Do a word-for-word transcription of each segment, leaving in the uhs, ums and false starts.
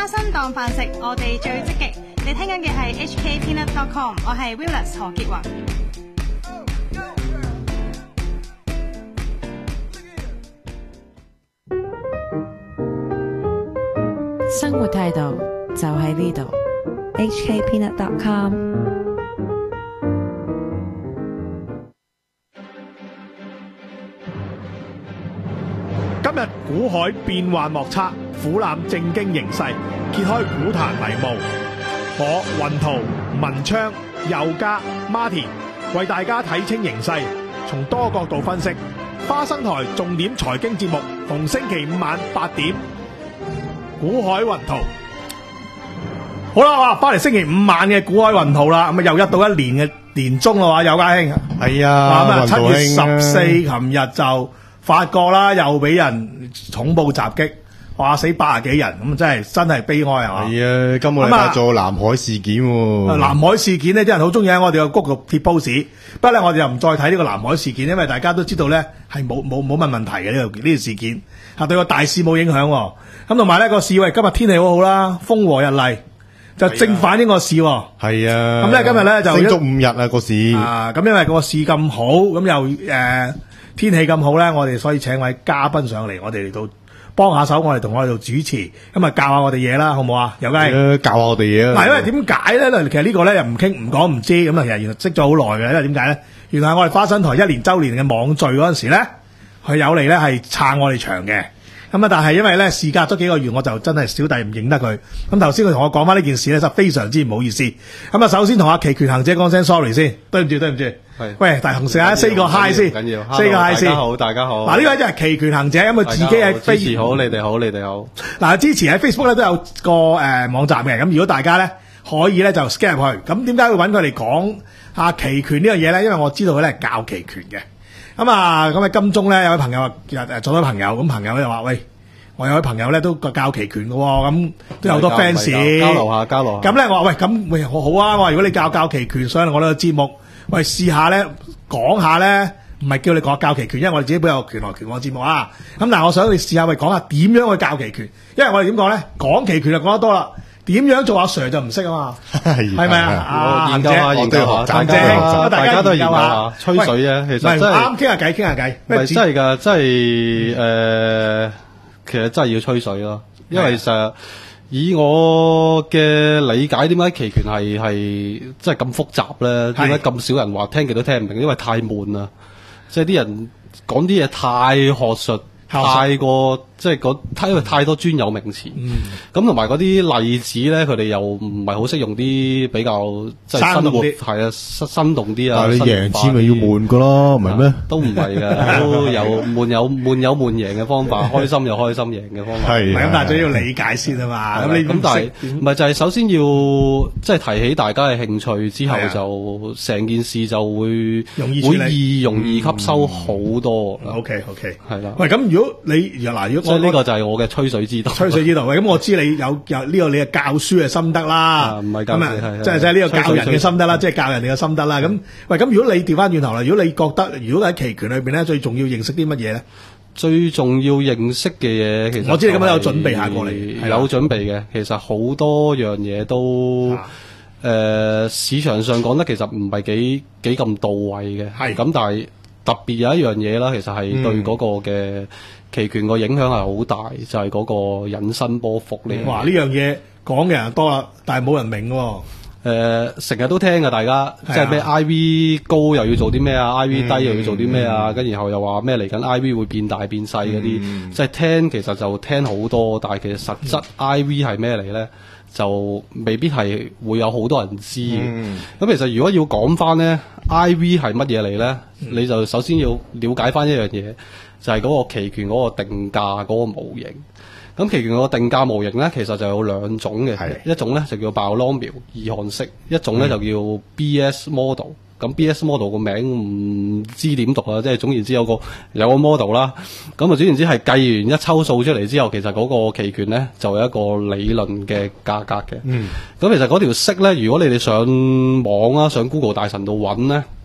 花生當飯食，我哋最積極。你聽緊嘅係 H K Peanut dot com， 我係 Willis 何潔雲。 生活態度就喺呢度 H K Peanut dot com。 今日股海變幻莫測，俯瞰政經形勢，揭開股壇迷霧。我雲圖、文昌、佑嘉、Martin 為大家睇清形勢，從多角度分析。花生台重點財經節目，逢星期五晚八點。股海雲圖，好啦，哇！翻嚟星期五晚嘅股海雲圖啦，咁啊又一到一年嘅年中啦，話佑嘉兄， 係啊， 咁啊七月十四， 雲琴日就法國啦，又俾人恐怖襲擊，話死八十幾人，咁真係真係悲哀係嘛？ 係啊，今個禮拜做南海事件喎。 南海事件呢，啲人好中意喺我哋個谷度貼 post，不過咧我哋又唔再睇呢個南海事件，因為大家都知道咧係冇冇冇乜問題嘅呢個呢個事件，嚇對個大市冇影響。咁同埋咧個市，喂今日天氣好好啦，風和日麗，就正反映個市。 係啊， 咁咧今日咧就升足五日啊個市。 啊，咁因為個市咁好，咁又誒、呃、天氣咁好咧，我哋所以請位嘉賓上嚟，我哋嚟到幫下手，我哋同我哋做主持，咁啊教下我哋嘢啦，好唔好啊？佑嘉， 教下我哋嘢啊。 嗱，因為點解咧？其實呢個咧又唔傾唔講唔知，咁啊其實原來識咗好耐嘅，因為點解咧？原來我哋花生台一年周年嘅網聚嗰陣時咧，佢有嚟咧係撐我哋場嘅。咁啊！但係因為咧事隔咗幾個月，我就真係小弟唔認得佢。咁頭先佢同我講翻呢件事咧，就非常之唔好意思。咁啊，首先同阿期權行者講聲 sorry 先，對唔住對唔住。係，喂，大雄食下 say 個 hi 先， 緊要 say 個 hi 先。 大家好，大家好。 嗱，呢位就係期權行者，咁佢自己喺 Facebook 支持好，你哋好，你哋好。 嗱，之前喺 Facebook 咧都有個誒、呃、網站嘅，咁如果大家咧可以咧就 scan 入去。咁點解會揾佢嚟講下期權呢樣嘢咧？因為我知道佢咧係教期權嘅。咁啊，咁喺金鐘咧有位朋友誒做咗朋友，咁朋友就話喂。我有位朋友咧都教期權嘅，咁都有好多 fans 交流下交流下。 咁咧我話喂，咁喂好好啊！我話如果你教教期權，上嚟我呢個節目，喂試下咧講下咧，唔係叫你講教期權，因為我哋自己本有權來權往節目啊。咁但係我想你試下喂講下點樣去教期權，因為我哋點講咧，講期權就講得多啦，點樣做阿 Sir 就唔識啊嘛，係咪啊？啊， 研究下研究下， 大家大家都研究下，吹水啫。其實真係啱傾下偈，傾下偈。 唔係真係㗎，真係誒。其實真係要吹水咯，因為其實以我嘅理解，點解期權係係真係咁複雜咧？點解咁少人話聽極都聽唔明？因為太悶啦，即係啲人講啲嘢太學術，太過即係嗰因為太多專有名詞。咁同埋嗰啲例子咧，佢哋又唔係好識用啲比較即係生活係啊生生動啲啊。 但係你贏錢咪要悶噶咯，唔係咩？ 都唔係嘅，都有悶有悶有悶贏嘅方法，開心有開心贏嘅方法。 係咁，但係都要理解先啊嘛。咁你咁但係唔係就係首先要即係提起大家嘅興趣之後，就成件事就會會易容易吸收好多。 OK OK 係啦。 喂，咁如果你嗱，如果所以呢個就係我嘅吹水之道。 吹水之道，喂，咁我知你有有呢個你嘅教書嘅心得啦， 唔係教書係即係即係呢個教人嘅心得啦，即係教人哋嘅心得啦。咁喂，咁如果你調翻轉頭啦，如果你覺得如果喺期權裏邊咧，最重要認識啲乜嘢咧？ 最重要認識嘅嘢，其實我知你咁樣有準備下過嚟， 有準備嘅。其實好多樣嘢都誒市場上講得其實唔係幾幾咁到位嘅，係咁，但係特別有一樣嘢啦，其實係對嗰個嘅期權個影響係好大，就係嗰個引伸波幅呢。 哇！呢樣嘢講嘅人多啦，但係冇人明喎。 誒成日都聽㗎，大家即係咩 I V 高又要做啲咩啊 ，I V 低又要做啲咩啊，跟然後又話咩嚟緊 I V 會變大變細嗰啲，即係聽其實就聽好多，但係其實實質 I V 係咩嚟咧？就未必係會有好多人知嘅。咁、嗯、其實如果要講翻咧 I V 係乜嘢嚟咧，嗯、你就首先要了解翻一樣嘢，就係、是、嗰個期權嗰個定價嗰個模型。咁期權個定價模型咧，其實就有兩種嘅，一種咧就叫 binomial 二項式，一種咧就叫 B S model。咁 B S model 個名唔知點讀啊，即係總言之有個有個 model 啦。咁啊總言之係計完一抽數出嚟之後，其實嗰個期權咧就有一個理論嘅價格嘅。嗯。咁其實嗰條式咧，如果你哋上網啊，上 Google 大神度揾咧，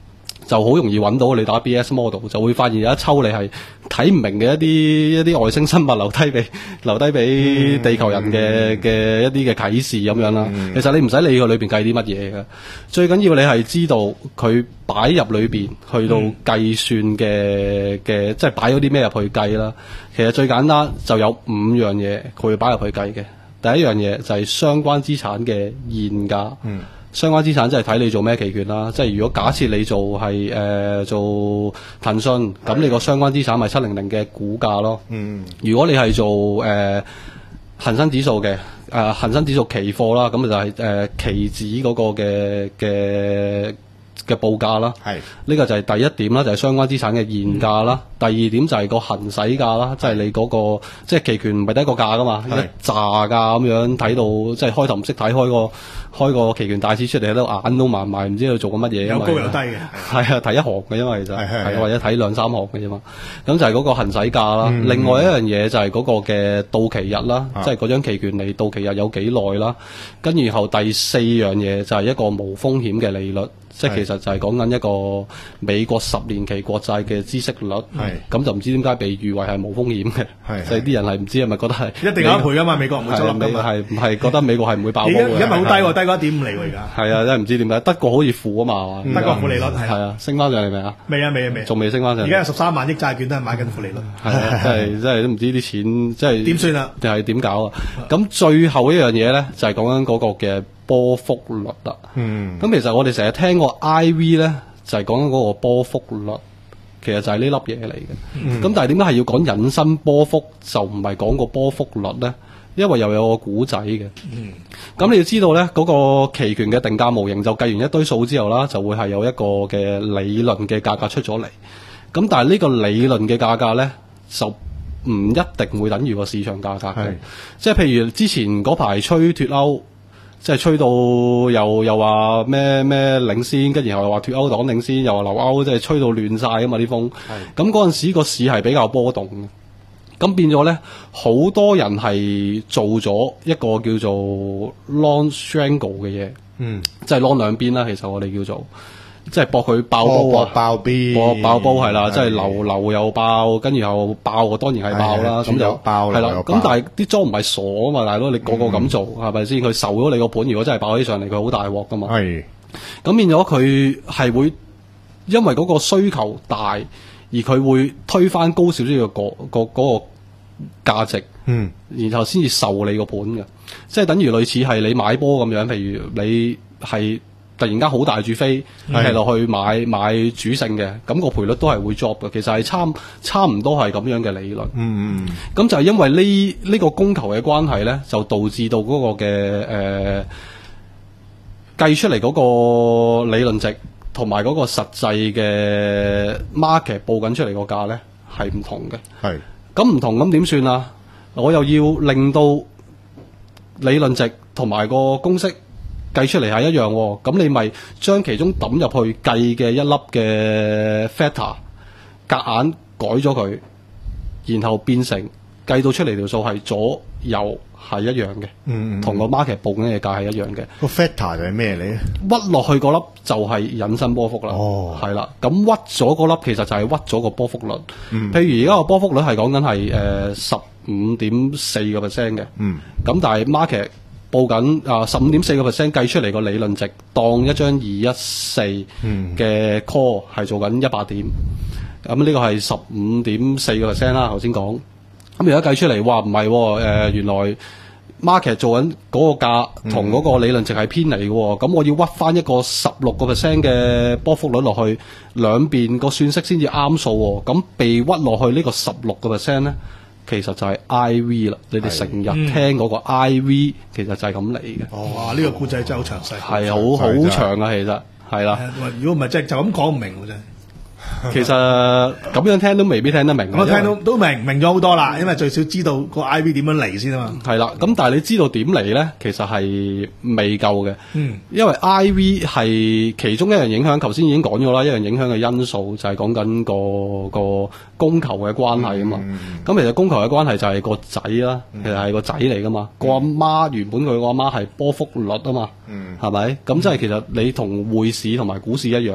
就好容易揾到你打 B S model， 就會發現有一抽你係睇唔明嘅一啲一啲外星生物留低俾留低俾地球人嘅嘅、嗯、一啲嘅啟示咁樣啦。嗯、其實你唔使理佢裏邊計啲乜嘢嘅，最緊要你係知道佢擺入裏邊去到計算嘅嘅、嗯，即係擺咗啲咩入去計啦。其實最簡單就有五樣嘢佢會擺入去計嘅。第一樣嘢就係相關資產嘅現價。嗯相關資產即係睇你做咩期權啦，即係如果假設你做係誒、呃、做騰訊，咁你個相關資產咪七零零嘅股價咯。嗯，如果你係做誒、呃、恒生指數嘅誒恒生指數期貨啦，咁就係、是、誒、呃、期指嗰個嘅嘅嘅報價啦。係呢個就係第一點啦，就係、是、相關資產嘅現價啦。嗯、第二點就係個行使價啦，即係你嗰、那個即係期權唔係得一個價噶嘛，一揸價咁樣睇到，即係開頭唔識睇開個。開個期權大市出嚟喺度眼都盲埋，唔知佢做緊乜嘢。 有高有低嘅， 係啊，睇一行嘅，因為其實係或者睇兩三行嘅啫嘛。咁就係嗰個行使價啦。嗯、另外一樣嘢就係嗰個嘅到期日啦，啊、即係嗰張期權嚟到期日有幾耐啦。跟住後第四樣嘢就係一個無風險嘅利率，即係其實就係講緊一個美國十年期國債嘅孳息率。係咁就唔知點解被譽為係無風險嘅。係即係啲人係唔知係咪覺得係一定有一倍噶嘛？美國唔會執笠噶嘛？ 係係覺得美國係唔會爆煲嘅。 而家咪好低喎，低過一點五厘喎而家。 係啊，真係唔知點解德國好似負啊嘛， 德國負利率係啊，升翻上嚟未啊？ 未啊，未啊，未， 仲未升翻上嚟。 而家有十三萬億債券都係買緊負利率。 係啊，真係真係都唔知啲錢即係點算啊？ 定係點搞啊？咁最後一樣嘢咧，就係講緊嗰個嘅波幅率啦。嗯。咁其實我哋成日聽過 I V 咧，就係講緊嗰個波幅率，其實就係呢粒嘢嚟嘅。嗯。咁但係點解係要講引申波幅，就唔係講個波幅率咧？因為又有個古仔嘅，咁、嗯、你要知道咧，嗰、那個期權嘅定價模型就計完一堆數之後啦，就會係有一個嘅理論嘅價格出咗嚟。咁但係呢個理論嘅價格咧，就唔一定會等於個市場價格嘅。即係譬如之前嗰排吹脫歐，即係吹到又又話咩咩領先，跟住然後又話脫歐黨領先，又話留歐，即係吹到亂晒啊嘛啲風。咁嗰陣時個市係比較波動嘅。咁變咗咧，好多人係做咗一個叫做 long strangle 嘅嘢，嗯，即係 long 兩邊啦。其實我哋叫做，即係搏佢爆煲啊， 爆邊， 搏爆煲係啦，即係流流又爆，跟住又爆，當然係爆啦。咁就爆係啦。咁但係啲莊唔係傻啊嘛，大佬，你個個咁做係咪先？佢受咗你個盤，如果真係爆起上嚟，佢好大鑊噶嘛。係。咁變咗佢係會因為嗰個需求大，而佢會推翻高少少嘅個個嗰個價值，嗯，然後先至受你個盤嘅，即係等於類似係你買波咁樣，譬如你係突然間好大注飛係落去買買主勝嘅，咁個賠率都係會 drop 嘅。其實係差差唔多係咁樣嘅理論。嗯嗯。咁就係因為呢呢個供求嘅關係咧，就導致到嗰個嘅誒計出嚟嗰個理論值同埋嗰個實際嘅 market 報緊出嚟個價咧係唔同嘅。係。咁唔同咁點算啊？我又要令到理論值同埋個公式計出嚟係一樣喎，咁你咪將其中抌入去計嘅一粒嘅 factor 夾硬改咗佢，然後變成計到出嚟條數係左右係一樣嘅，嗯，同個 market 報緊嘅價係一樣嘅。 個 factor 就係咩嚟咧？ 屈落去嗰粒就係引申波幅啦。哦，係啦，咁屈咗嗰粒其實就係屈咗個波幅率。嗯，譬如而家個波幅率係講緊係誒十五點四個 percent 嘅。嗯，咁但係 market 報緊啊十五點四個 percent 計出嚟個理論值，當一張二一四嘅 call 係做緊一百點。咁呢個係十五點四個 percent 啦，頭先講。咁而家計出嚟，哇唔係誒，原來 market 做緊嗰個價同嗰個理論值係偏離嘅，咁、嗯、我要屈翻一個十六個 percent 嘅波幅率落去，兩邊個算式先至啱數。咁被屈落去呢個十六個 percent 咧，其實就係 I V 啦。你哋成日聽嗰個 I V，、嗯、其實就係咁嚟嘅。 哦，哇！呢、這個故仔真係好詳細， 係好好長啊，其實係啦。 如果唔係，即係就咁講唔明嘅啫。 其實咁樣聽都未必聽得明。 我聽到都明明咗好多啦，因為最少知道個 I V 點樣嚟先啊嘛。 係啦，咁但係你知道點嚟咧，其實係未夠嘅。嗯，因為 I V 係其中一樣影響，頭先已經講咗啦，一樣影響嘅因素就係講緊個個供求嘅關係啊嘛。咁、嗯嗯、其實供求嘅關係就係個仔啦，嗯、其實係個仔嚟噶嘛。個阿媽原本佢個阿媽係波幅率啊嘛，係咪、嗯？咁即係其實你同匯市同埋股市一樣。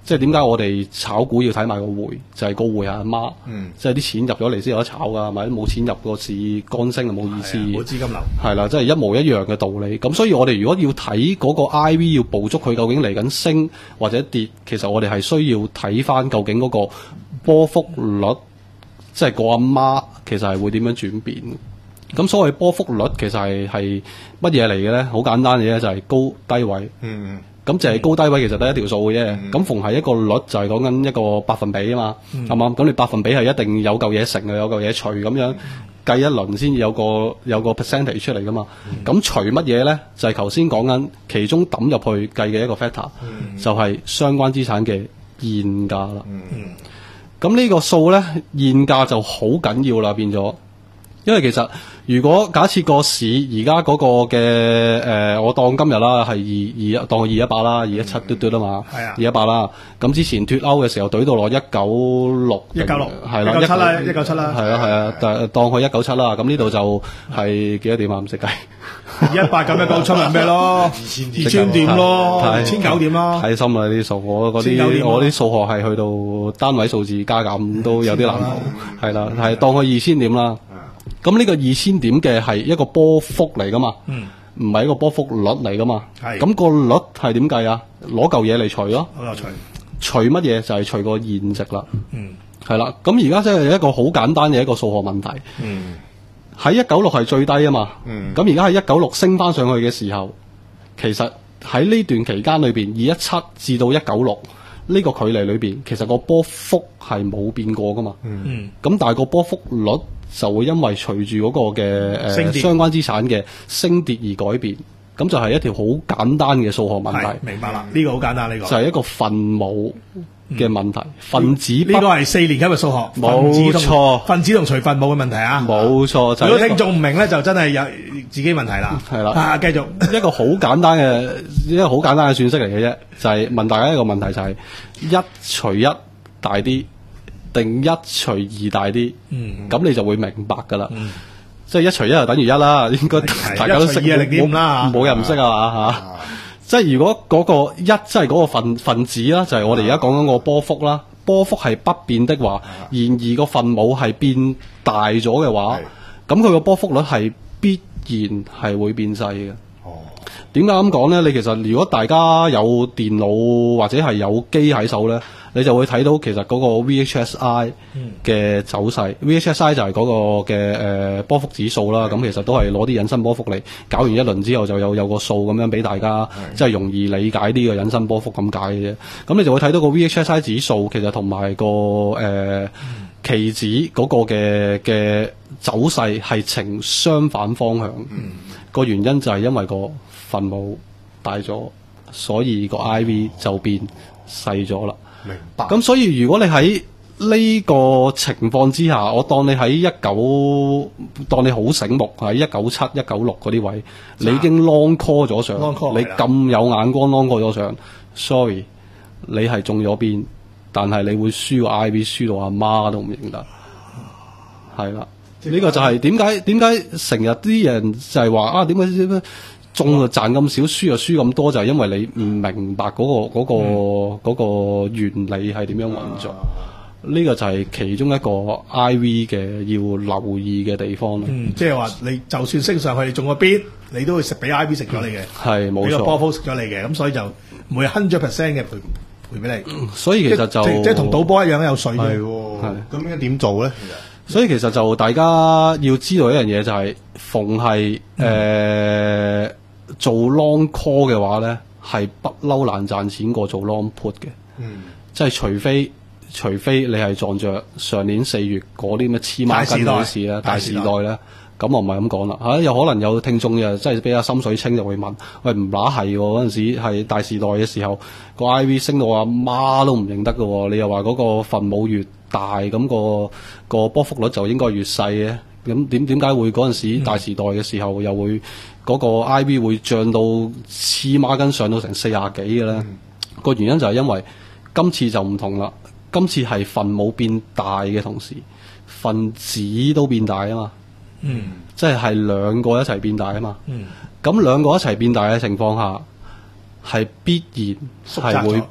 即係點解我哋炒股要睇埋個匯，就係、是、個匯係阿媽， 嗯即係啲錢入咗嚟先有得炒㗎，係咪？冇錢入個市乾升就冇意思， 冇資金流。 係啦，即係一模一樣嘅道理。咁所以我哋如果要睇嗰個 I V 要捕捉佢究竟嚟緊升或者跌，其實我哋係需要睇翻究竟嗰個波幅率，即係個阿媽其實係會點樣轉變。咁所謂波幅率其實係係乜嘢嚟嘅咧？好簡單嘅啫，就係高低位。 嗯咁就係高低位其實得一條數嘅啫。咁逢係一個率就係講緊一個百分比啊嘛，係嘛、嗯？咁你百分比係一定有嚿嘢乘啊，有嚿嘢除咁樣計一輪先有個有個 percentage 出嚟噶嘛。咁除乜嘢咧？就係頭先講緊其中抌入去計嘅一個 factor，、嗯、就係相關資產嘅現價啦。咁、嗯、呢個數咧現價就好緊要啦，變咗。因為其實如果假設個市而家嗰個嘅誒、呃，我當今日啦係二二當佢二一八啦，二一七嘟嘟啊嘛，二一八啦。咁之前脱歐嘅時候懟到落一九六， 一九六係啦， 一九七啦，一九七啦， 係啊係啊，但當佢一九七啦。咁呢度就係幾多點啊？唔識計。 一百咁一九七係咩咯？二千二千點咯，二千九點咯。 太深啦呢啲數，我嗰啲我啲數學係去到單位數字加減都有啲難度。係啦，係當佢二千點啦。咁呢個二千點嘅係一個波幅嚟噶嘛，唔係、嗯、一個波幅率嚟噶嘛。咁是個率係點計啊？攞嚿嘢嚟除咯，除除乜嘢就係除個現值啦。係啦、嗯，咁而家即係一個好簡單嘅一個數學問題。喺一九六係最低啊嘛，咁而家喺一九六升翻上去嘅時候，其實喺呢段期間裏邊，二一七至到一九六呢個距離裏邊，其實個波幅係冇變過噶嘛。咁、嗯、但係個波幅率就會因為隨住嗰個嘅誒、呃、相關資產嘅升跌而改變，咁就係一條好簡單嘅數學問題。 明白啦，呢、這個好簡單，呢、這個就係一個分母嘅問題，嗯、分子不。呢、這個係四年級嘅數學， 冇錯， 分子同除分母嘅問題啊， 冇錯。就係、 如果聽眾唔明咧，就真係有自己問題啦。係啦、嗯，啊，繼續一個好簡單嘅一個好簡單嘅算式嚟嘅啫，就係、是、問大家一個問題，就係、是、一除一大啲，定一除二大啲，咁、嗯、你就會明白噶啦。嗯、即係一除一就等於一啦，應該大家都識。 一除二係零點五啦， 冇人唔識啊嘛吓。即係如果嗰個一，即係嗰個分分子啦，就係、是、我哋而家講緊個波幅啦。波幅係不變的話，然而個分母係變大咗嘅話，咁佢個波幅率係必然係會變細嘅。點解咁講咧？你其實如果大家有電腦或者係有機喺手咧，你就會睇到其實嗰個 V H S I 嘅走勢。嗯、V H S I 就係嗰個嘅誒、呃、波幅指數啦。咁、嗯、其實都係攞啲引申波幅嚟搞完一輪之後，就有有個數咁樣俾大家，即係、嗯、容易理解呢個引申波幅咁解嘅啫。咁你就會睇到個 V H S I 指數其實同埋個誒、呃嗯、期指嗰個嘅嘅走勢係呈相反方向。個、嗯、原因就係因為個分母大咗，所以個 I V 就變細咗啦。明白。咁所以如果你喺呢個情況之下，我當你喺一九，當你好醒目喺一九七、一九六嗰啲位，你已經 long call 咗上，你咁有眼光 long call 咗上 ，sorry， 你係中咗邊，但係你會輸個 I V 輸到阿媽都唔認得，係啦。呢個就係點解點解成日啲人就係話啊，點解點解中就賺咁少，輸就輸咁多，就係、是、因為你唔明白嗰、嗰個嗰、嗰個嗰、嗯、個原理係點樣運作。呢、啊、個就係其中一個 I V 嘅要留意嘅地方咯。嗯，即係話你就算升上去，你中個邊，你都會食俾 I V 食咗你嘅。係冇錯，俾個波幅食咗你嘅，咁所以就唔會 hundred percent 嘅賠賠俾你、嗯。所以其實就即係同賭波一樣有稅嘅。係咁應該點做咧？所以其實就大家要知道一樣嘢，就係逢係誒做 long call 嘅話咧，係不嬲難賺錢過做 long put 嘅。嗯，即係除非除非你係撞着上年四月嗰啲咩黐孖筋嗰啲事咧，大時代咧，咁我唔係咁講啦嚇。有可能有聽眾嘅真係比較心水清就會問：喂，唔乸係嗰陣時係大時代嘅時候，個 I V 升到阿媽都唔認得嘅喎，你又話嗰個分母越大，咁、那個個波幅率就應該越細嘅。咁點點解會嗰陣時大時代嘅時候、嗯、又會嗰、那個 I V 會漲到黐孖筋上到成四廿幾嘅咧？嗯、個原因就係因為今次就唔同啦。今次係分母變大嘅同時，分子都變大啊嘛。嗯，即係係兩個一齊變大啊嘛。嗯，咁兩個一齊變大嘅情況下，係必然係會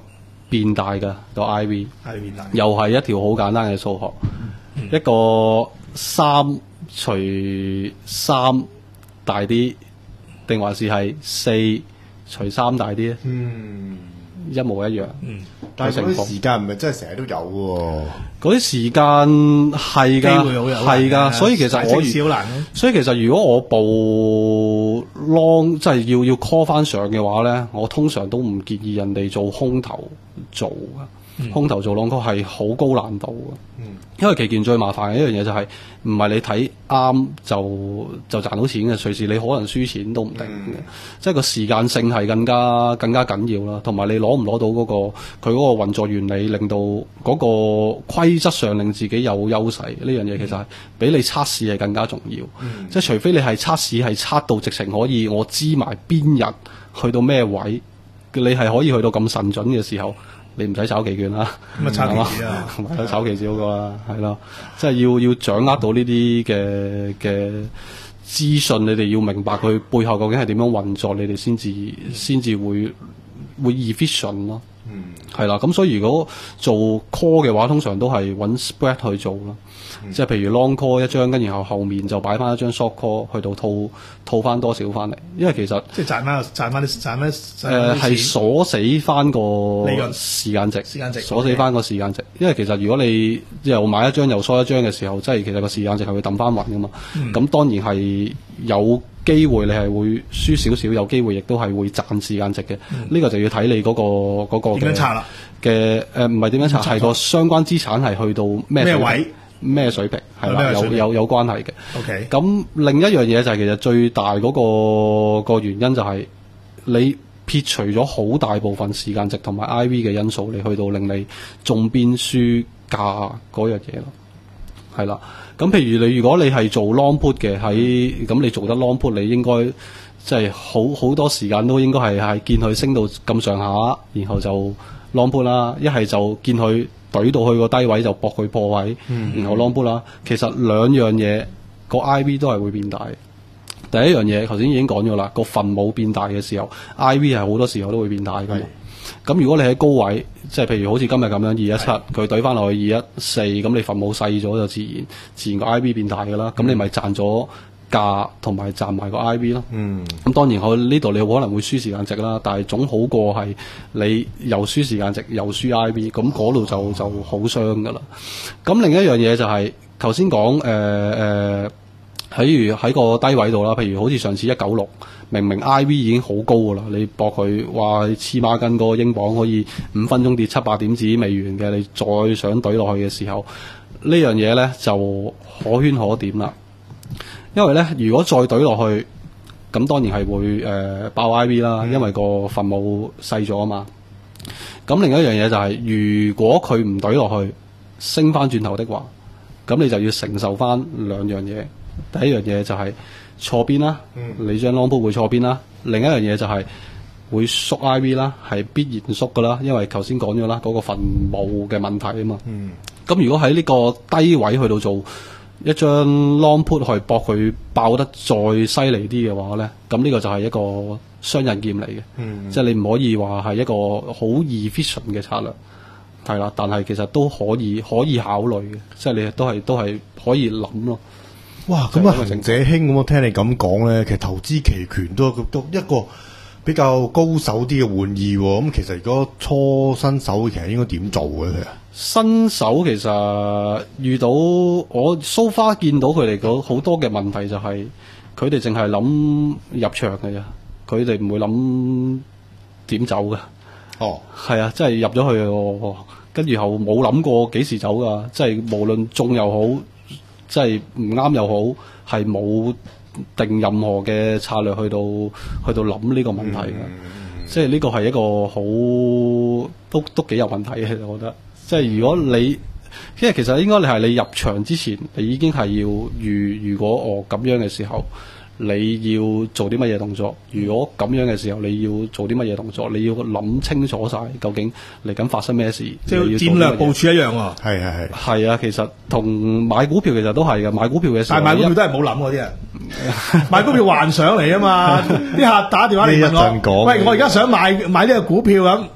變大嘅個 I V， 係變大， 又係一條好簡單嘅數學，嗯、一個三除三大啲，定還是係四除三大啲咧？ 嗯， 一模一樣。 嗯， 但係嗰啲時間唔係真係成日都有喎。 嗰啲時間係㗎， 機會好有係㗎，所以其實我少難咯。 所以其實如果我報 long 即係要要 call 翻上嘅話咧，我通常都唔建議人哋做空頭做㗎。嗯、空頭做 long call 係好高難度嘅，嗯、因為期權最麻煩嘅一樣嘢就係唔係你睇啱就就賺到錢嘅，隨時你可能輸錢都唔定嘅，嗯、即係個時間性係更加更加緊要啦，同埋你攞唔攞到嗰、嗰個佢嗰個運作原理，令到嗰個規則上令自己有優勢，呢樣嘢其實係比你測試係更加重要，嗯、即係除非你係測試係測到直情可以我知埋邊日去到咩位，你係可以去到咁神準嘅時候。你唔使炒期權啦， 咁啊炒期指啊， 唔使炒期指好過啦，係咯，即係要要掌握到呢啲嘅嘅資訊，你哋要明白佢背後究竟係點樣運作，你哋先至先至會會 efficient 咯，嗯，係啦，咁所以如果做 call 嘅話，通常都係揾 spread 去做咯。嗯、即係譬如 long call 一張，跟然後後面就擺翻一張 short call 去到套套翻多少翻嚟，因為其實即係賺翻賺翻啲賺翻誒係鎖死翻個時間值， 時間值鎖死翻個時間值。因為其實如果你又買一張又疏一張嘅時候，即係其實個時間值係會揼翻暈噶嘛。咁、嗯、當然係有機會你係會輸少少，有機會亦都係會賺時間值嘅。呢、嗯、個就要睇你嗰、嗰個嗰、嗰個點樣拆啦嘅誒，唔係點樣拆，係個相關資產係去到咩位？ 咩水平係啦，有有有關係嘅。 OK。 咁另一樣嘢就係其實最大嗰個個原因就係你撇除咗好大部分時間值同埋 I V 嘅因素，你去到令你中邊輸價嗰樣嘢咯。係啦。咁譬如你如果你係做 long put 嘅，喺咁你做得 long put，你應該即係好好多時間都應該係係見佢升到咁上下，然後就 long put 啦。一係就見佢懟到去個低位就搏佢破位，嗯、然後 long put 啦。其實兩樣嘢個 I V 都係會變大。第一樣嘢頭先已經講咗啦，個分母變大嘅時候 ，I V 係好多時候都會變大㗎嘛。咁如果你喺高位，即係譬如好似今日咁樣二一七，佢懟翻落去二一四，咁你分母細咗就自然自然個 I V 變大㗎啦。咁、嗯、你咪賺咗價同埋賺埋個 I V 咯。嗯。咁當然我呢度你可能會輸時間值啦，但係總好過係你又輸時間值又輸 I V， 咁嗰度就就好傷㗎啦。咁另一樣嘢就係頭先講誒誒，譬如喺個低位度啦，譬如好似上次一九六，明明 I V 已經好高㗎啦，你搏佢話黐孖筋個英鎊可以五分鐘跌七八點子美元嘅，你再想懟落去嘅時候，呢樣嘢咧就可圈可點啦。因為咧，如果再懟落去，咁當然係會誒、呃、爆 I V 啦，因為個分母細咗啊嘛。咁另一樣嘢就係、是，如果佢唔懟落去，升翻轉頭的話，咁你就要承受翻兩樣嘢。第一樣嘢就係錯邊啦，嗯、你張 long put 會錯邊啦。另一樣嘢就係會縮 I V 啦，係必然縮噶啦，因為頭先講咗啦，嗰、那個分母嘅問題啊嘛。咁、嗯、如果喺呢個低位去到做一張 long put 去搏佢爆得再犀利啲嘅話咧，咁呢個就係一個雙刃劍嚟嘅，嗯、即係你唔可以話係一個好 efficient 嘅策略，係啦，但係其實都可以可以考慮嘅，即係你都係都係可以諗咯。 哇！咁啊，行者興咁，我聽你咁講咧，其實投資期權都都一個比較高手啲嘅玩意喎。咁其實如果初新手其實應該點做嘅？其實新手其實遇到我 so far 見到佢哋嗰好多嘅問題就係佢哋淨係諗入場嘅啫，佢哋唔會諗點走嘅。哦，係啊，即係入咗去，跟住後冇諗過幾時走噶，即係無論中又好。即係唔啱又好，係冇定任何嘅策略去到去到諗呢個問題嘅，嗯、即係呢個係一個好都都幾有問題嘅，我覺得。即係如果你，因為其實應該你係你入場之前，你已經係要預，如果我咁樣嘅時候，你要做啲乜嘢動作？如果咁樣嘅時候，你要做啲乜嘢動作？你要諗清楚晒，究竟嚟緊發生咩事？ 即係戰略部署一樣喎。 係係係。 係啊，其實同買股票其實都係嘅。買股票嘅時候， 但係買股票都係冇諗嗰啲人。買股票幻想嚟啊嘛！啲客打電話嚟問我：喂，我而家想買買呢個股票咁，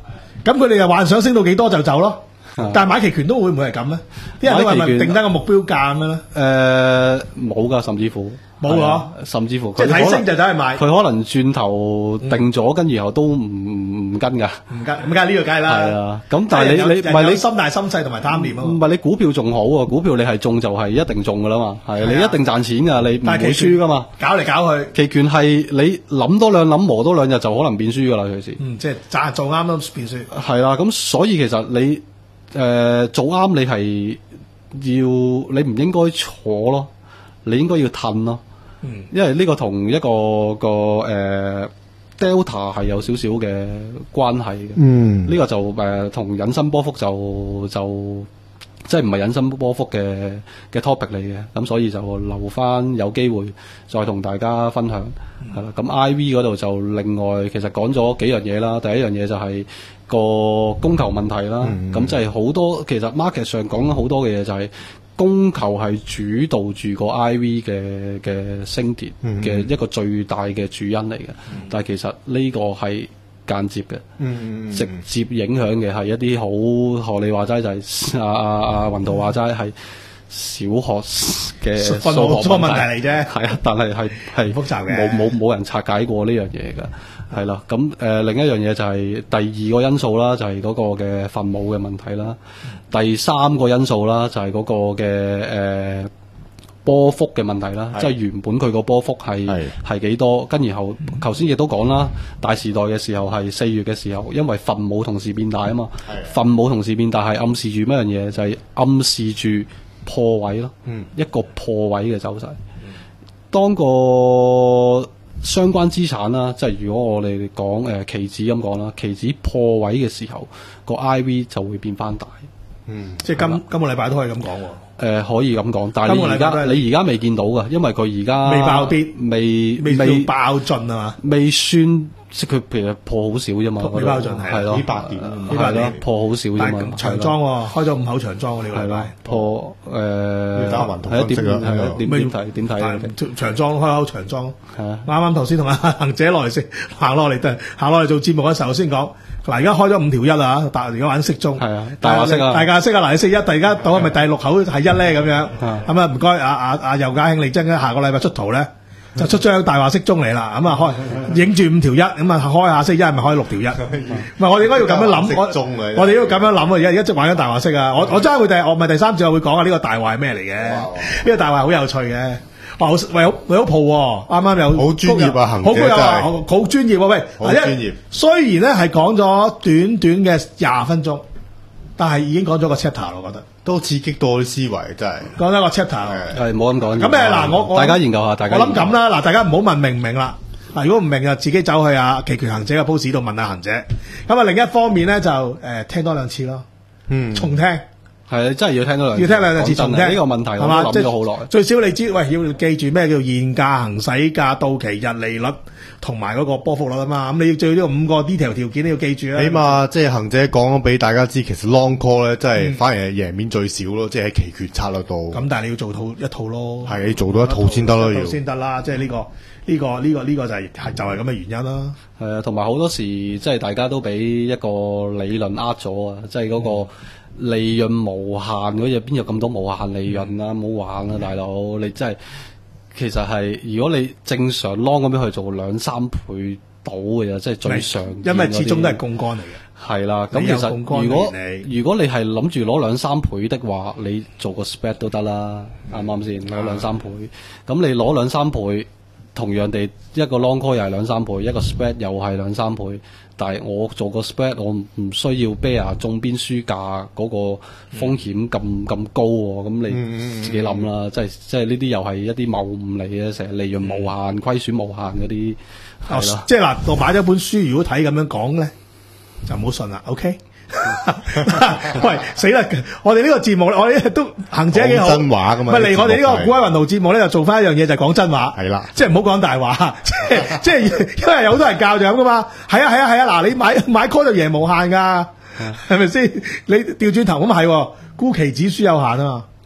咁佢哋就幻想升到幾多就走咯。但係買期權都會唔會係咁咧？啲人都係咪定得個目標價咁樣咧？ 誒冇㗎，甚至乎冇啊， 甚至乎即係睇升就走去買。 佢可能轉頭定咗，跟住然後都唔唔跟㗎。 唔跟，咁梗係呢個梗係啦。係啊，咁但係你你唔係你心大心細同埋貪念啊嘛。 唔係你股票仲好喎，股票你係中就係一定中㗎啦嘛，係你一定賺錢㗎，你唔會輸㗎嘛。 搞嚟搞去， 期權係你諗多兩諗磨多兩日就可能變輸㗎啦，隨時。 嗯，即係賺做啱都變輸。 係啦，咁所以其實你。誒、呃、做啱你係要你唔應該坐咯，你應該要褪咯，嗯、因為呢個同一個個誒、呃、Delta 係有少少嘅關係嘅，呢、嗯、個就誒同引伸波幅就就即係唔係引伸波幅嘅嘅 topic 嚟嘅，咁所以就留翻有機會再同大家分享係啦。咁、嗯、I V 嗰度就另外其實講咗幾樣嘢啦，第一樣嘢就係個供求問題啦，咁即係好多其實 market 上講緊好多嘅嘢就係供求係主導住個 I V 嘅嘅升跌嘅一個最大嘅主因嚟嘅，嗯、但係其實呢個係間接嘅，嗯、直接影響嘅係一啲好學你話齋就係阿阿阿雲圖話齋係小學嘅數學問題嚟啫，係啊，但係係係複雜嘅， 冇冇冇人拆解過呢樣嘢㗎。係啦，咁誒、呃、另一樣嘢就係第二個因素啦，就係、是、嗰個嘅分母嘅問題啦。嗯、第三個因素啦，就係、是、嗰個嘅誒、呃、波幅嘅問題啦，即係原本佢個波幅係係幾多，跟然後頭先亦都講啦，大時代嘅時候係四月嘅時候，因為分母同時變大啊嘛，分母同時變大係暗示住咩樣嘢？就係、是、暗示住破位咯，嗯、一個破位嘅走勢。嗯、當個相關資產啦，即係如果我哋講誒期指咁講啦，期指破位嘅時候，個 I V 就會變翻大。 嗯，即係今今個禮拜都可以咁講喎。誒、 呃，可以咁講，但係你而家你而家未見到㗎，因為佢而家未爆跌， 未未未爆盡啊嘛， 未算。即係佢譬如破好少啫嘛， 未爆盡係咯， 幾百點， 幾百點破好少啫嘛， 長莊喎，開咗五口長莊喎呢個禮拜， 破誒係一點係啊點點睇點睇長莊開口長莊，啱啱頭先同阿行者落嚟食行落嚟，行落嚟做節目嘅時候先講，嗱而家開咗五條一啊，但而家玩適中， 係啊大話適啊， 大價適啊，嗱你適一，突然間到係咪第六口係一咧咁樣？咁啊唔該阿阿阿尤家興，你真係下個禮拜出圖咧？就出張大話適中嚟啦，咁啊開影住五條一，咁啊開下適一係咪開六條一？唔係我哋應該要咁樣諗，我我哋要咁樣諗啊！而家而家即係玩緊大話適啊！我我真係會第我唔係第三節我會講啊！呢個大話係咩嚟嘅？呢個大話好有趣嘅，哇！好喂好喂好蒲喎，啱啱有好專業啊，行者真係好專業喎！喂， 好專業。 雖然咧係講咗短短嘅廿分鐘，但係已經講咗個 chapter 咯，我覺得。 都刺激到啲思維，真係講一個 chapter， 係冇咁講。 咁誒嗱，我我大家研究下，大家我諗咁啦，嗱，大家唔好問明唔明啦。嗱，如果唔明就自己走去啊期權行者嘅 post 度問下行者。咁啊，另一方面咧就誒、呃、聽多兩次咯，嗯，重聽係你真係要聽多兩次， 要聽兩次重聽呢個問題，係嘛？諗咗好耐。 最少你知，喂，要記住咩叫現價、行使價、到期日利率同埋嗰個波幅率啊嘛。咁你要最呢個五個 detail 條件都要記住啦。 起碼即係行者講咗俾大家知，其實 long call 咧，真係反而係贏面最少咯，即係喺期權策略度。 咁但係你要做套一套咯， 係你做到一套先得咯，要先得啦。即係呢個呢個呢個呢個就係係就係咁嘅原因啦。 係啊，同埋好多時即係大家都俾一個理論呃咗啊，即係嗰個。利潤無限嗰嘢邊有咁多無限利潤啊？冇玩啊，大佬！你真係其實係如果你正常 long 咁樣去做兩三倍到嘅啫，即係最常。因為始終都係槓桿嚟嘅。係啦，咁其實如果如果你係諗住攞兩三倍的話，你做個 spread 都得啦，啱唔啱先？攞兩三倍，咁你攞兩三倍，同樣地一個 long call 又係兩三倍，一個 spread 又係兩三倍。但係我做個 spread，我唔需要 bear 中邊輸價嗰個風險咁咁、嗯、高喎，咁你自己諗啦，即係即係呢啲又係一啲謬誤嚟嘅，成日利潤無限、嗯、虧損無限嗰啲係咯。即係嗱，我買咗本書，如果睇咁樣講咧，就唔好信啦。OK。喂，死啦！我哋呢個節目，我哋都行者幾好，真話噶嘛。唔係嚟我哋呢個股海雲圖節目咧，就做翻一樣嘢，就係講真話。係啦，即係唔好講大話。即係即係，因為有好多人教就咁噶嘛。係啊係啊係啊，嗱，你買買 call 就贏無限噶，係咪先？你調轉頭咁係，沽期指輸有限啊嘛。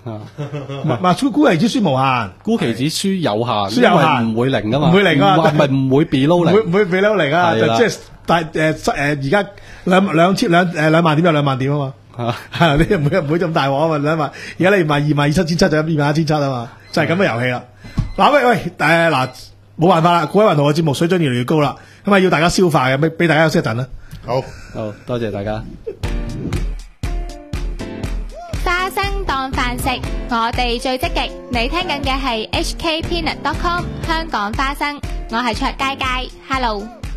唔係，估估期指輸無限， 估期指輸有限， 輸有限因為唔會零噶嘛， 唔會零啊唔係唔係唔會 below 零， 唔會唔會 below 零啊， 係啦就即係但係誒誒而家兩兩千兩誒兩萬點有兩萬點啊嘛。係你唔會唔會咁大鑊啊嘛？你諗下，而家你賣二萬二七千七就一二萬一千七啊嘛，就係咁嘅遊戲啦。嗱喂喂，誒嗱冇辦法啦，各位雲圖嘅節目水準越嚟越高啦，咁啊要大家消化嘅，俾俾大家休息一陣啦。 好， 好多謝大家。 花生當飯食，我哋最積極。你聽緊嘅係 H K Peanut dot com 香港花生，我係卓佳佳 ，Hello。